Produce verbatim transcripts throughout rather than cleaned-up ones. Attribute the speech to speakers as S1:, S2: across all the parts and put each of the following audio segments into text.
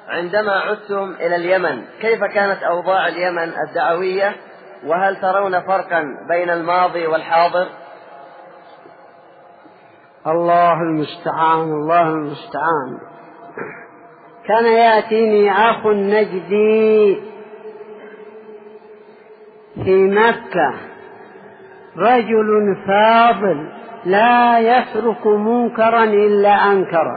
S1: عندما عدتم إلى اليمن كيف كانت أوضاع اليمن الدعوية، وهل ترون فرقا بين الماضي والحاضر؟
S2: الله المستعان الله المستعان. كان يأتيني أخ نجدي في مكة، رجل فاضل لا يترك منكرا إلا أنكره،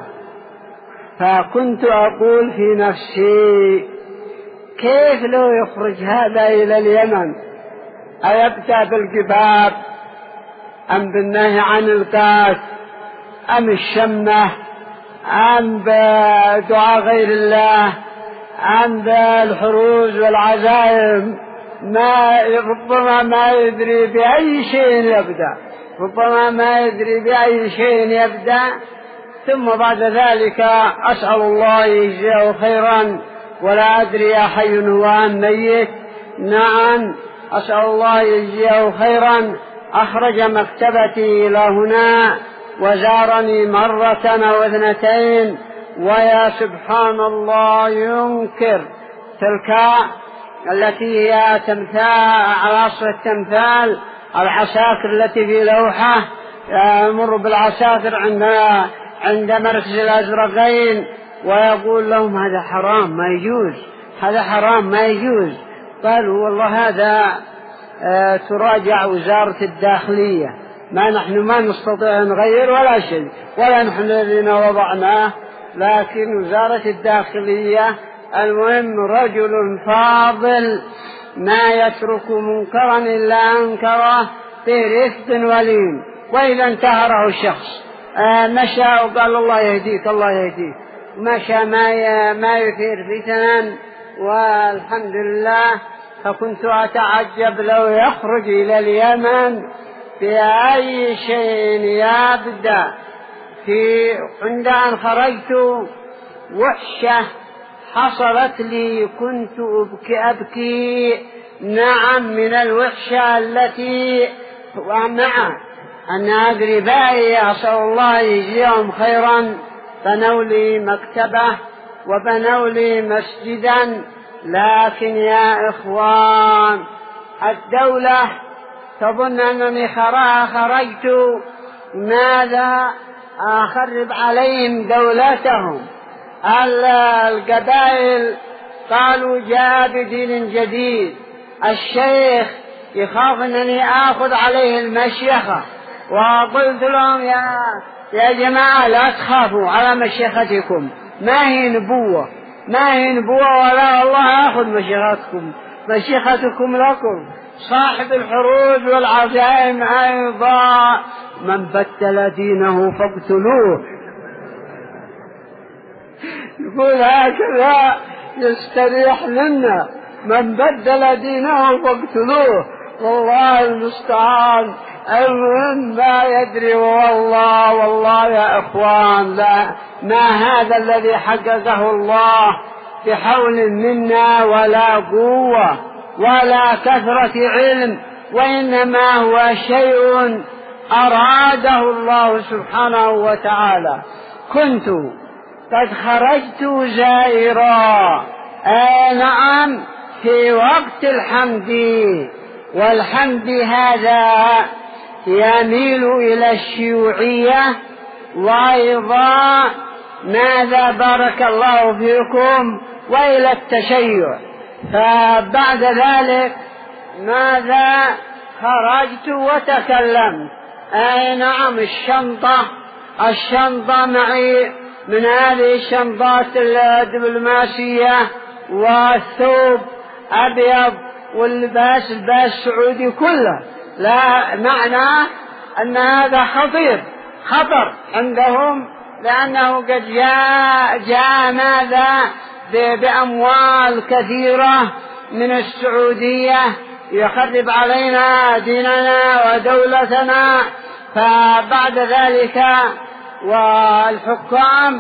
S2: فكنت أقول في نفسي كيف لو يخرج هذا إلى اليمن، أيبدأ بالكباب أم بالنهي عن القات أم الشمة أم بدعاء غير الله أم بالحروز والعزائم، ما ربما ما يدري بأي شيء يبدأ ربما ما يدري بأي شيء يبدأ. ثم بعد ذلك أسأل الله يجزيه خيرا، ولا أدري أحي هو أم ميت. نعم أسأل الله يجزيه خيرا، أخرج مكتبتي إلى هنا وزارني مرة أو اثنتين، ويا سبحان الله ينكر تلك التي هي تمثال على أصل التمثال، العساكر التي في لوحة يمر بالعساكر عند عند مركز الأزرقين ويقول لهم هذا حرام ما يجوز، هذا حرام ما يجوز. قالوا والله هذا آه تراجع وزارة الداخلية، ما نحن ما نستطيع نغير ولا شيء، ولا نحن الذين وضعناه، لكن وزارة الداخلية. المهم رجل فاضل ما يترك منكرا إلا أنكره برفق ولين، وإذا انتهره الشخص آه مشى وقال الله يهديك الله يهديك، مشى ما ما يثير فتنا والحمد لله. فكنت أتعجب لو يخرج إلى اليمن بأي شيء يبدأ. في عند أن خرجت وحشة حصلت لي، كنت أبكي أبكي نعم من الوحشة التي ومع أن أقربائي أسأل الله يجزيهم خيرا بنوا لي مكتبة وبنوا لي مسجدا، لكن يا إخوان الدولة تظن أنني خرجت ماذا أخرب عليهم دولتهم. القبائل قالوا جاء بدين جديد، الشيخ يخاف أنني آخذ عليه المشيخة، وقلت لهم يا يا جماعة لا تخافوا على مشيختكم، ما هي نبوة ما هي نبوة ولا الله آخذ مشيختكم، مشيختكم لكم. صاحب الحروج والعزائم أيضا من بدل دينه فاقتلوه، يقول هكذا يستريح لنا، من بدل دينه فاقتلوه، والله المستعان. المهم ما يدري والله والله يا إخوان، لا ما هذا الذي حققه الله بحول منا ولا قوة ولا كثرة علم، وإنما هو شيء أراده الله سبحانه وتعالى. كنت قد خرجت زائرا آه نعم في وقت الحمد، والحمد هذا يميل إلى الشيوعية، وأيضا ماذا بارك الله فيكم وإلى التشيع. فبعد ذلك ماذا خرجت وتكلمت، أي نعم الشنطة الشنطة معي من هذه الشنطات الدبلوماسية، والثوب أبيض، واللباس الباس السعودي كله، لا معنى أن هذا خطير خطر عندهم، لأنه قد جاء, جاء ماذا بأموال كثيرة من السعودية يخرب علينا ديننا ودولتنا. فبعد ذلك والحكام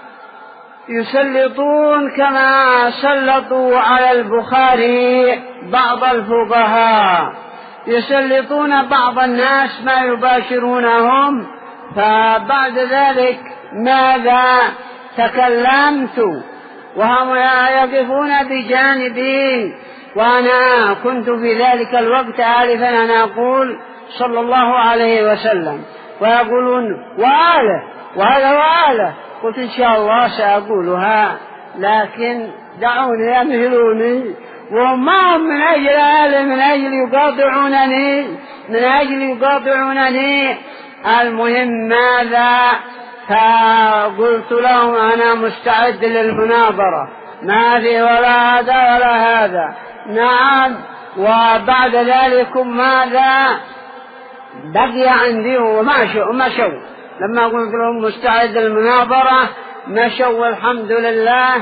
S2: يسلطون كما سلطوا على البخاري بعض الفقهاء، يسلطون بعض الناس ما يباشرونهم. فبعد ذلك ماذا تكلمت وهم يقفون بجانبي، وأنا كنت في ذلك الوقت آلفا أنا أقول صلى الله عليه وسلم، ويقولون وآله وهذا وآله. قلت إن شاء الله سأقولها، لكن دعوني يمهلوني، وما هم من أجل آله، من أجل يقاطعونني، من أجل يقاطعونني. المهم ماذا؟ فقلت لهم أنا مستعد للمناظرة، ما في ولا هذا ولا هذا. نعم. وبعد ذلك ماذا؟ بقي عندي ومشوا مشوا. لما قلت لهم مستعد للمناظرة مشوا والحمد لله.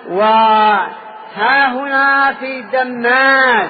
S2: وها هنا في دماج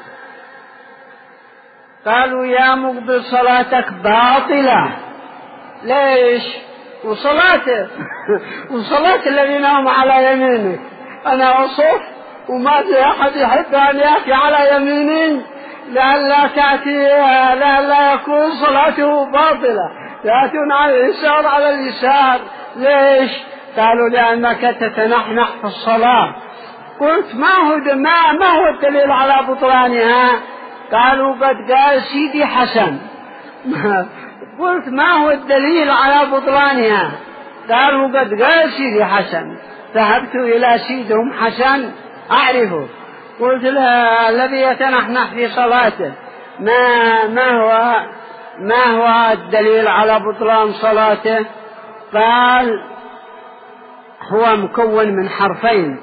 S2: قالوا يا مقبل صلاتك باطلة. ليش؟ وصلاته وصلاة الذين هم على يمينك. أنا أصف وما في أحد يحب أن يأتي على يميني لئلا تأتي لئلا يكون صلاته باطلة، يأتون على اليسار على اليسار. ليش؟ قالوا لأنك تتنحنح في الصلاة. قلت ما هو ما, ما هو الدليل على بطلانها؟ قالوا قد قال سيدي حسن. قلت ما هو الدليل على بطلانها؟ قالوا قد قال سيدي حسن. ذهبت إلى سيدهم حسن أعرفه، قلت له الذي يتنحنح في صلاته ما ما هو ما هو الدليل على بطلان صلاته؟ قال هو مكون من حرفين،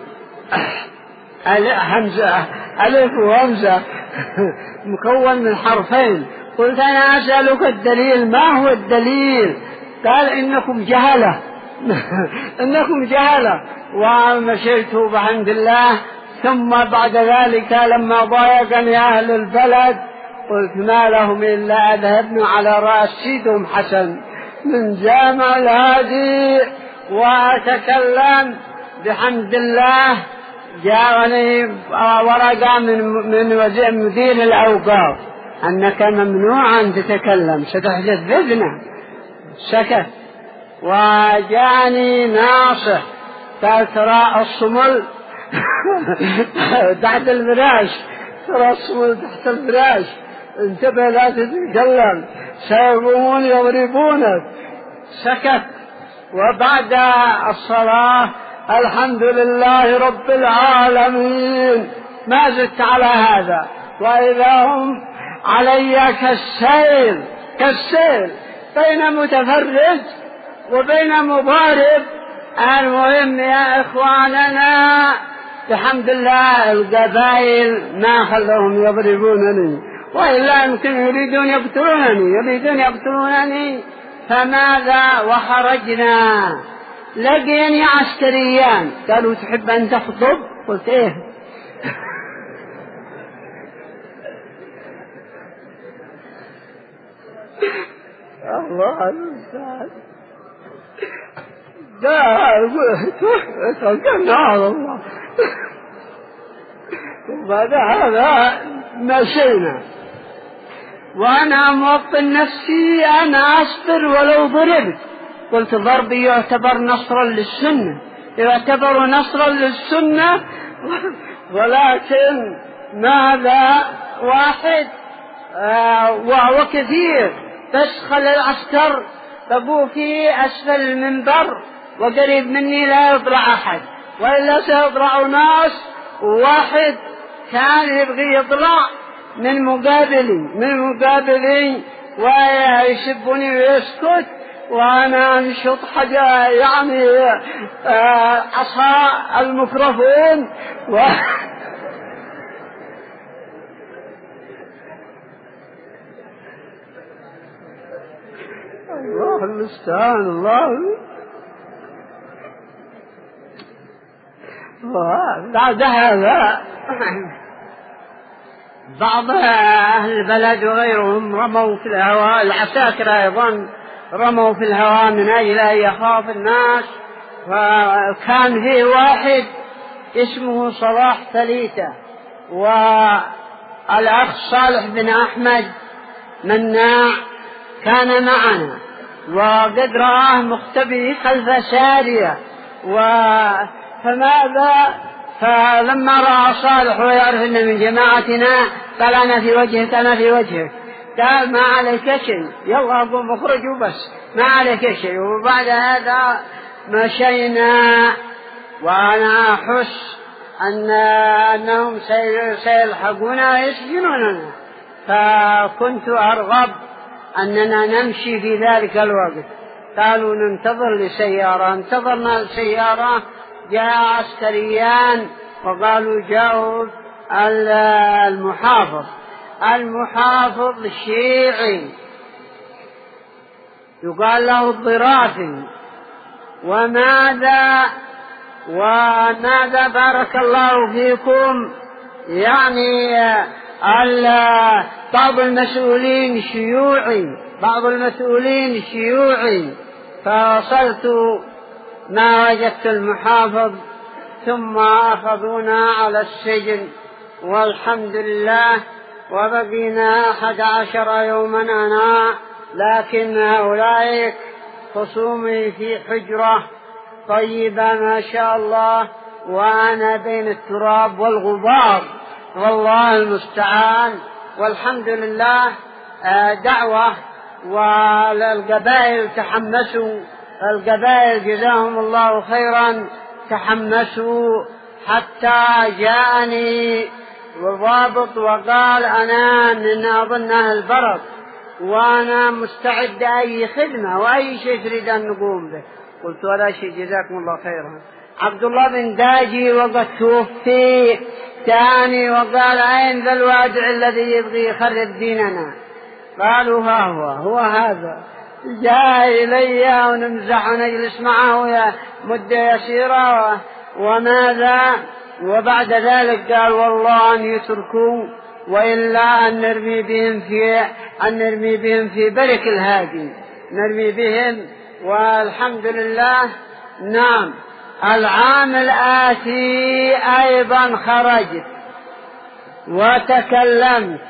S2: همزة ألف وهمزة، مكون من حرفين. قلت أنا أسألك الدليل، ما هو الدليل؟ قال إنكم جهلة إنكم جهلة. ومشيت بحمد الله. ثم بعد ذلك لما ضايقني أهل البلد قلت ما لهم إلا أذهبن على رأس سيدهم حسن من جامع الهادي وأتكلم. بحمد الله جاءني ورقة من من وزير مدير الأوقاف أنك ممنوع أن تتكلم ستحدث فتنة. سكت. وجاءني ناصح قال ترى الصمل تحت الفراش، ترى الصمل تحت الفراش، انتبه لا تتكلم سيقومون يضربونك. سكت. وبعد الصلاة الحمد لله رب العالمين ما زدت على هذا، وإذا هم علي كالسيل كالسيل بين متفرج وبين مضارب. المهم يا إخواننا بحمد الله القبائل ما خلوهم يضربونني، وإلا يمكن يريدون يقتلونني يريدون يقتلونني فماذا؟ وخرجنا لقيني عسكريان قالوا تحب أن تخطب؟ قلت إيه. الله المستعان. لا توكلنا على الله. وبعد هذا مشينا وأنا موطن نفسي أنا أصبر ولو ضربت. قلت ضربي يعتبر نصرا للسنة، يعتبر نصرا للسنة، ولكن ماذا؟ واحد آه وهو كثير، بس خلي العسكر تبو في أسفل المنبر وقريب مني لا يطلع أحد، وإلا سيطلع ناس. وواحد كان يبغي يطلع من مقابلي من مقابلي ويسبني ويسكت، وأنا أنشط حاجة يعني عصا الميكروفون و... الله المستعان. الله بعد هذا بعض أهل البلد وغيرهم رموا في الهواء، العساكر أيضا رموا في الهواء من أجل أن يخاف الناس. وكان فيه واحد اسمه صلاح ثليثة، والأخ صالح بن أحمد مناع كان معنا، وقد رآه مختبئ خلف سارية، فماذا؟ فلما رأى صالح ويعرف أن من جماعتنا قال أنا في وجهك أنا في وجهك. قال ما عليك شيء، يلا قوم اخرجوا بس ما عليك شيء. وبعد هذا مشينا وأنا أحس أن أنهم سيلحقونا ويسجنوننا، فكنت أرغب أننا نمشي في ذلك الوقت. قالوا ننتظر لسيارة، انتظرنا السيارة، جاء عسكريان وقالوا جاءوا المحافظ المحافظ الشيعي يقال له الضرافي. وماذا وماذا بارك الله فيكم، يعني بعض المسؤولين شيوعي بعض المسؤولين شيوعي فوصلت ما وجدت المحافظ، ثم أخذونا على السجن والحمد لله، وبقينا أحد عشر يوما أنا، لكن أولئك خصومي في حجرة طيبة ما شاء الله، وأنا بين التراب والغبار، والله المستعان. والحمد لله دعوة، والقبائل تحمسوا، القبائل جزاهم الله خيرا تحمسوا، حتى جاءني وضابط وقال أنا من أظن أهل البرد وأنا مستعد أي خدمة وأي شيء تريد أن نقوم به. قلت ولا شيء جزاكم الله خيرا. عبد الله بن داجي وقد توفي ثاني وقال أين ذا الوادع الذي يبغي يخرب ديننا؟ قالوا ها هو هو هذا، جاء إلي ونمزح ونجلس معه مدة يسيرة وماذا. وبعد ذلك قال والله أن يتركوا وإلا أن نرمي بهم في أن نرمي بهم في برك الهادي، نرمي بهم. والحمد لله. نعم العام الآتي أيضا خرجت وتكلمت،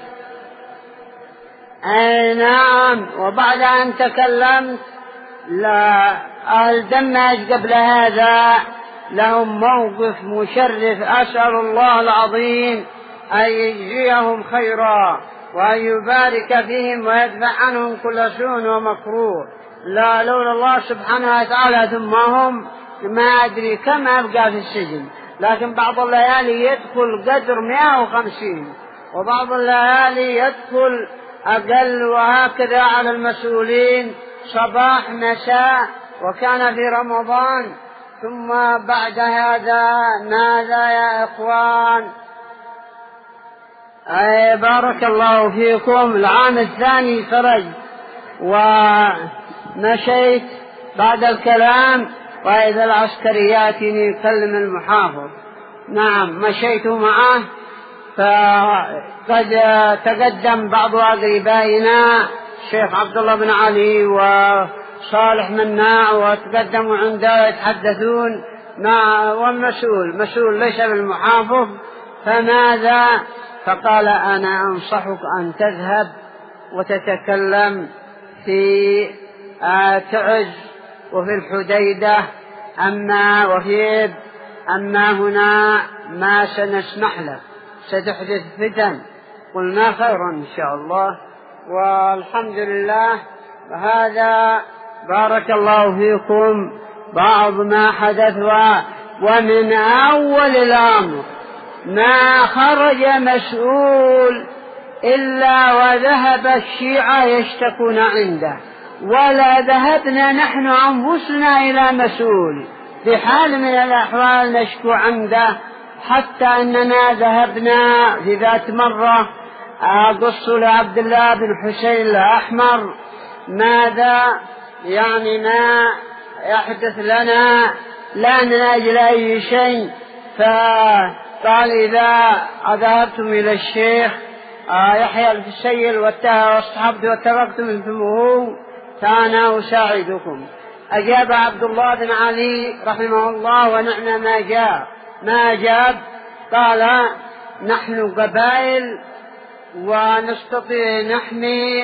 S2: أي نعم. وبعد أن تكلمت لا الدمج قبل هذا لهم موقف مشرف، أسأل الله العظيم أن يجزيهم خيرا وأن يبارك فيهم ويدفع عنهم كل سوء ومكروه. لا لولا الله سبحانه وتعالى ثم هم ما أدري كم أبقى في السجن، لكن بعض الليالي يدخل قدر مئة وخمسين وبعض الليالي يدخل أقل، وهكذا على المسؤولين صباح مساء، وكان في رمضان. ثم بعد هذا ماذا يا إخوان؟ أي بارك الله فيكم. العام الثاني خرج ومشيت بعد الكلام، وإذا العسكري يأتيني يكلم المحافظ. نعم مشيت معه، فقد تقدم بعض أقربائنا الشيخ عبد الله بن علي وصالح مناع، وتقدموا عنده يتحدثون مع والمسؤول مسؤول ليس بالمحافظ. فماذا؟ فقال أنا أنصحك أن تذهب وتتكلم في تعز وفي الحديدة، أما وفي أما هنا ما سنسمح لك، ستحدث فتن. قلنا خيرا إن شاء الله، والحمد لله. وهذا بارك الله فيكم بعض ما حدث. ومن أول الأمر ما خرج مسؤول إلا وذهب الشيعة يشتكون عنده، ولا ذهبنا نحن أنفسنا إلى مسؤول في حال من الأحوال نشكو عنده، حتى أننا ذهبنا في ذات مرة أقص لعبد الله بن حسين الأحمر ماذا يعني ما يحدث لنا لا من أجل أي شيء. فقال إذا ذهبتم إلى الشيخ يحيى الفسيل واصحبت وتركتم انتمه فأنا أساعدكم. أجاب عبد الله بن علي رحمه الله ونعم ما جاء ما أجاب. قال نحن قبائل ونستطيع نحمي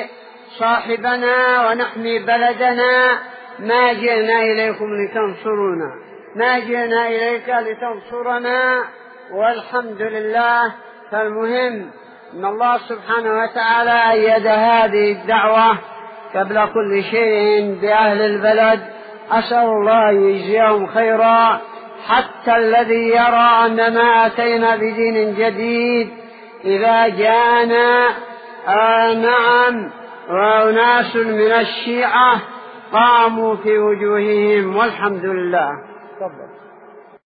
S2: صاحبنا ونحمي بلدنا، ما جئنا إليكم لتنصرونا. ما جئنا إليك لتنصرنا، والحمد لله. فالمهم أن الله سبحانه وتعالى أيد هذه الدعوة قبل كل شيء بأهل البلد. أسأل الله يجزيهم خيرا، حتى الذي يرى أن ما أتينا بدين جديد إذا جاءنا آه نعم وناس من الشيعة قاموا في وجوههم، والحمد لله.